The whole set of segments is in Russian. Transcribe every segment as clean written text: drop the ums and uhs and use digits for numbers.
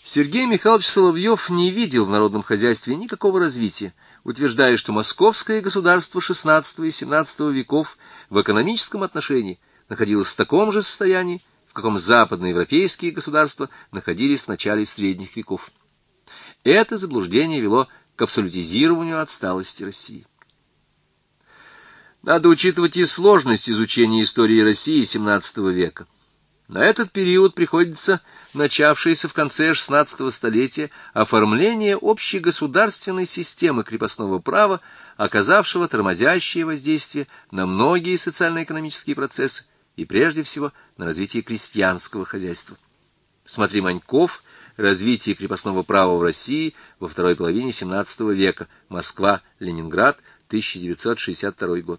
Сергей Михайлович Соловьев не видел в народном хозяйстве никакого развития, утверждая, что московское государство XVI и XVII веков в экономическом отношении находилось в таком же состоянии, в каком западноевропейские государства находились в начале средних веков. Это заблуждение вело к абсолютизированию отсталости России. Надо учитывать и сложность изучения истории России XVII века. На этот период приходится начавшееся в конце XVI столетия оформление общегосударственной системы крепостного права, оказавшего тормозящее воздействие на многие социально-экономические процессы и прежде всего на развитие крестьянского хозяйства. Смотри Маньков «Развитие крепостного права в России во второй половине XVII века. Москва, Ленинград, 1962 год».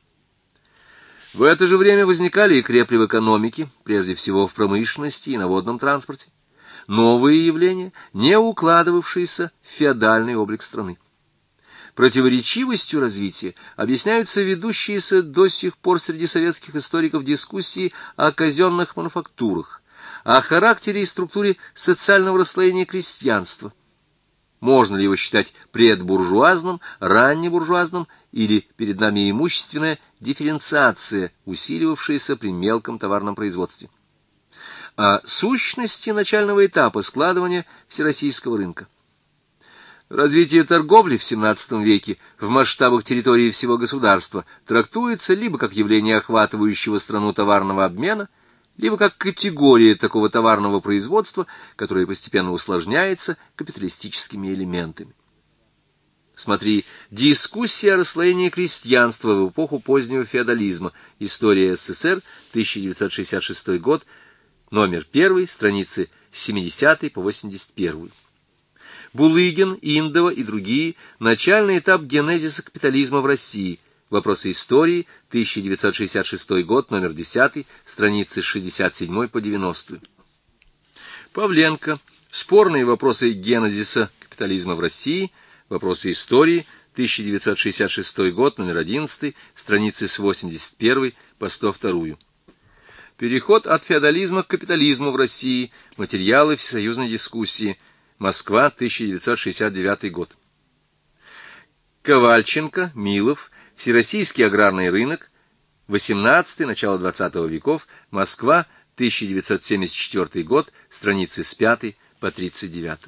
В это же время возникали и крепли в экономике, прежде всего в промышленности и на водном транспорте, новые явления, не укладывавшиеся в феодальный облик страны. Противоречивостью развития объясняются ведущиеся до сих пор среди советских историков дискуссии о казенных мануфактурах, о характере и структуре социального расслоения крестьянства. Можно ли его считать предбуржуазным, раннебуржуазным, или перед нами имущественная дифференциация, усиливавшаяся при мелком товарном производстве? О сущности начального этапа складывания всероссийского рынка. Развитие торговли в XVII веке в масштабах территории всего государства трактуется либо как явление охватывающего страну товарного обмена, либо как категория такого товарного производства, которое постепенно усложняется капиталистическими элементами. Смотри «Дискуссия о расслоении крестьянства в эпоху позднего феодализма. История СССР. 1966 год. Номер 1, страницы с 70 по 81. Булыгин, Индова и другие. Начальный этап генезиса капитализма в России. Вопросы истории. 1966 год. Номер 10, страницы с 67 по 90. Павленко. Спорные вопросы генезиса капитализма в России. Вопросы истории, 1966 год, номер 11, страницы с 81 по 102. Переход от феодализма к капитализму в России. Материалы всесоюзной дискуссии. Москва, 1969 год. Ковальченко, Милов. Всероссийский аграрный рынок. 18 начало 20 веков. Москва, 1974 год, страницы с 5 по 39.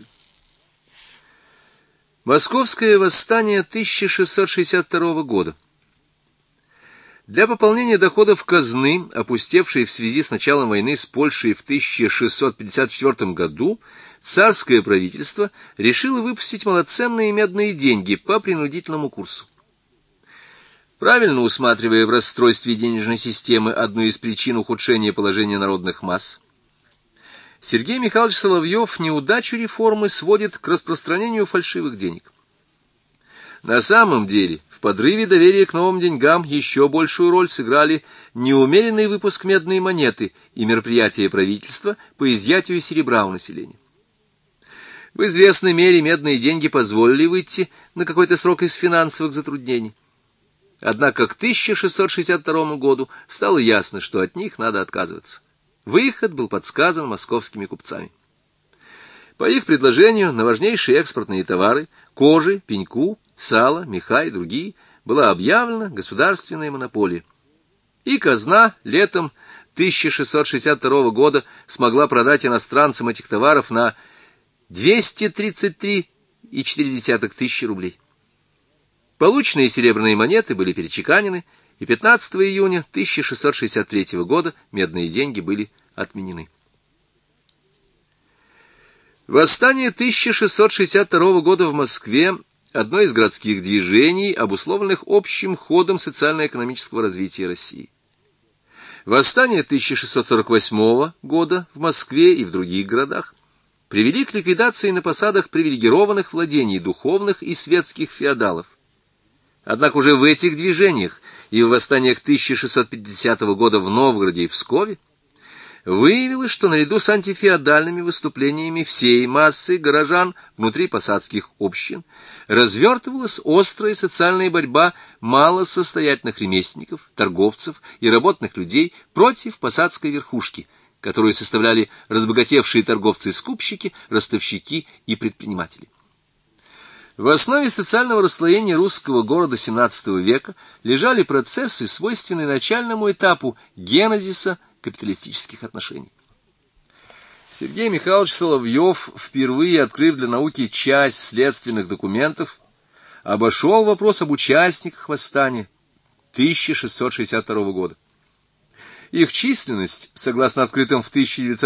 Московское восстание 1662 года. Для пополнения доходов казны, опустевшей в связи с началом войны с Польшей в 1654 году, царское правительство решило выпустить малоценные медные деньги по принудительному курсу. Правильно усматривая в расстройстве денежной системы одну из причин ухудшения положения народных масс, Сергей Михайлович Соловьев неудачу реформы сводит к распространению фальшивых денег. На самом деле, в подрыве доверия к новым деньгам еще большую роль сыграли неумеренный выпуск медной монеты и мероприятия правительства по изъятию серебра у населения. В известной мере медные деньги позволили выйти на какой-то срок из финансовых затруднений. Однако к 1662 году стало ясно, что от них надо отказываться. Выход был подсказан московскими купцами. По их предложению на важнейшие экспортные товары – кожи, пеньку, сало, меха и другие – была объявлена государственная монополия. И казна летом 1662 года смогла продать иностранцам этих товаров на 233,4 тысячи рублей. Полученные серебряные монеты были перечеканены, и 15 июня 1663 года медные деньги были отменены. Восстание 1662 года в Москве – одно из городских движений, обусловленных общим ходом социально-экономического развития России. Восстание 1648 года в Москве и в других городах привели к ликвидации на посадах привилегированных владений духовных и светских феодалов. Однако уже в этих движениях и в восстаниях 1650 года в Новгороде и Пскове выявилось, что наряду с антифеодальными выступлениями всей массы горожан внутри посадских общин развертывалась острая социальная борьба малосостоятельных ремесленников, торговцев и работных людей против посадской верхушки, которую составляли разбогатевшие торговцы-скупщики, ростовщики и предприниматели. В основе социального расслоения русского города XVII века лежали процессы, свойственные начальному этапу генезиса капиталистических отношений. Сергей Михайлович Соловьев, впервые открыв для науки часть следственных документов, обошел вопрос об участниках восстания 1662 года. Их численность, согласно открытым в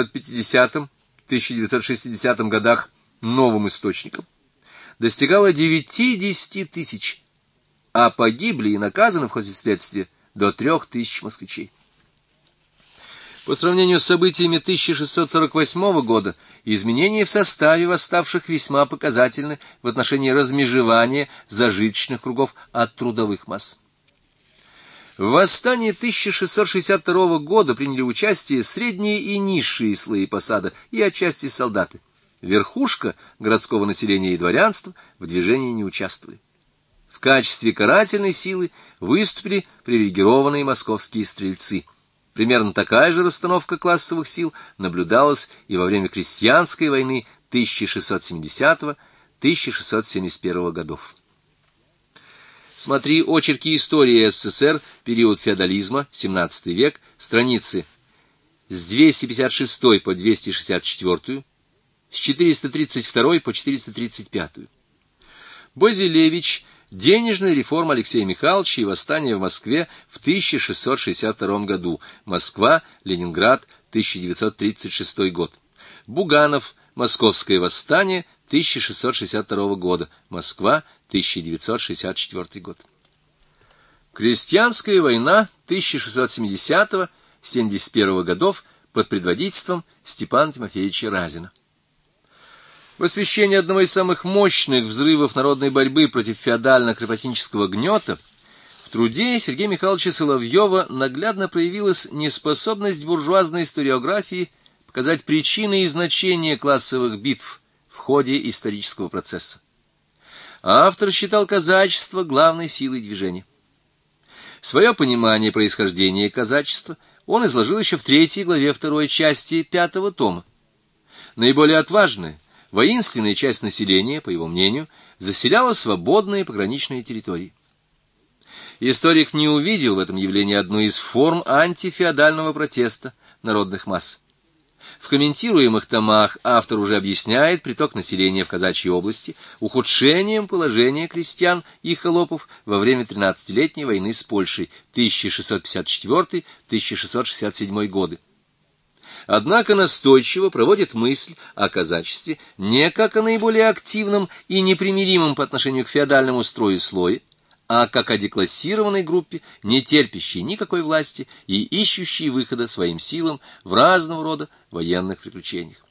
1950-1960 годах новым источникам, достигала 9-10 тысяч, а погибли и наказаны в ходе следствия до 3000 москвичей. По сравнению с событиями 1648 года, изменения в составе восставших весьма показательны в отношении размежевания зажиточных кругов от трудовых масс. В восстании 1662 года приняли участие средние и низшие слои посада и отчасти солдаты. Верхушка городского населения и дворянства в движении не участвовали. В качестве карательной силы выступили привилегированные московские стрельцы. Примерно такая же расстановка классовых сил наблюдалась и во время крестьянской войны 1670-1671 годов. Смотри очерки истории СССР, период феодализма, XVII век, страницы с 256 по 264, с 432 по 435. Базилевич. Денежная реформа Алексея Михайловича и восстание в Москве в 1662 году. Москва, Ленинград, 1936 год. Буганов. Московское восстание 1662 года. Москва, 1964 год. Крестьянская война 1670-71 годов под предводительством Степана Тимофеевича Разина. В освещении одного из самых мощных взрывов народной борьбы против феодально-крепостнического гнета в труде Сергея Михайловича Соловьева наглядно проявилась неспособность буржуазной историографии показать причины и значения классовых битв в ходе исторического процесса. Автор считал казачество главной силой движения. Свое понимание происхождения казачества он изложил еще в 3 главе 2 части 5 тома. Наиболее отважная, воинственная часть населения, по его мнению, заселяла свободные пограничные территории. Историк не увидел в этом явлении одну из форм антифеодального протеста народных масс. В комментируемых томах автор уже объясняет приток населения в Казачьей области ухудшением положения крестьян и холопов во время 13-летней войны с Польшей 1654-1667 годы. Однако настойчиво проводит мысль о казачестве не как о наиболее активном и непримиримом по отношению к феодальному строю слое, а как о деклассированной группе, не терпящей никакой власти и ищущей выхода своим силам в разного рода военных приключениях.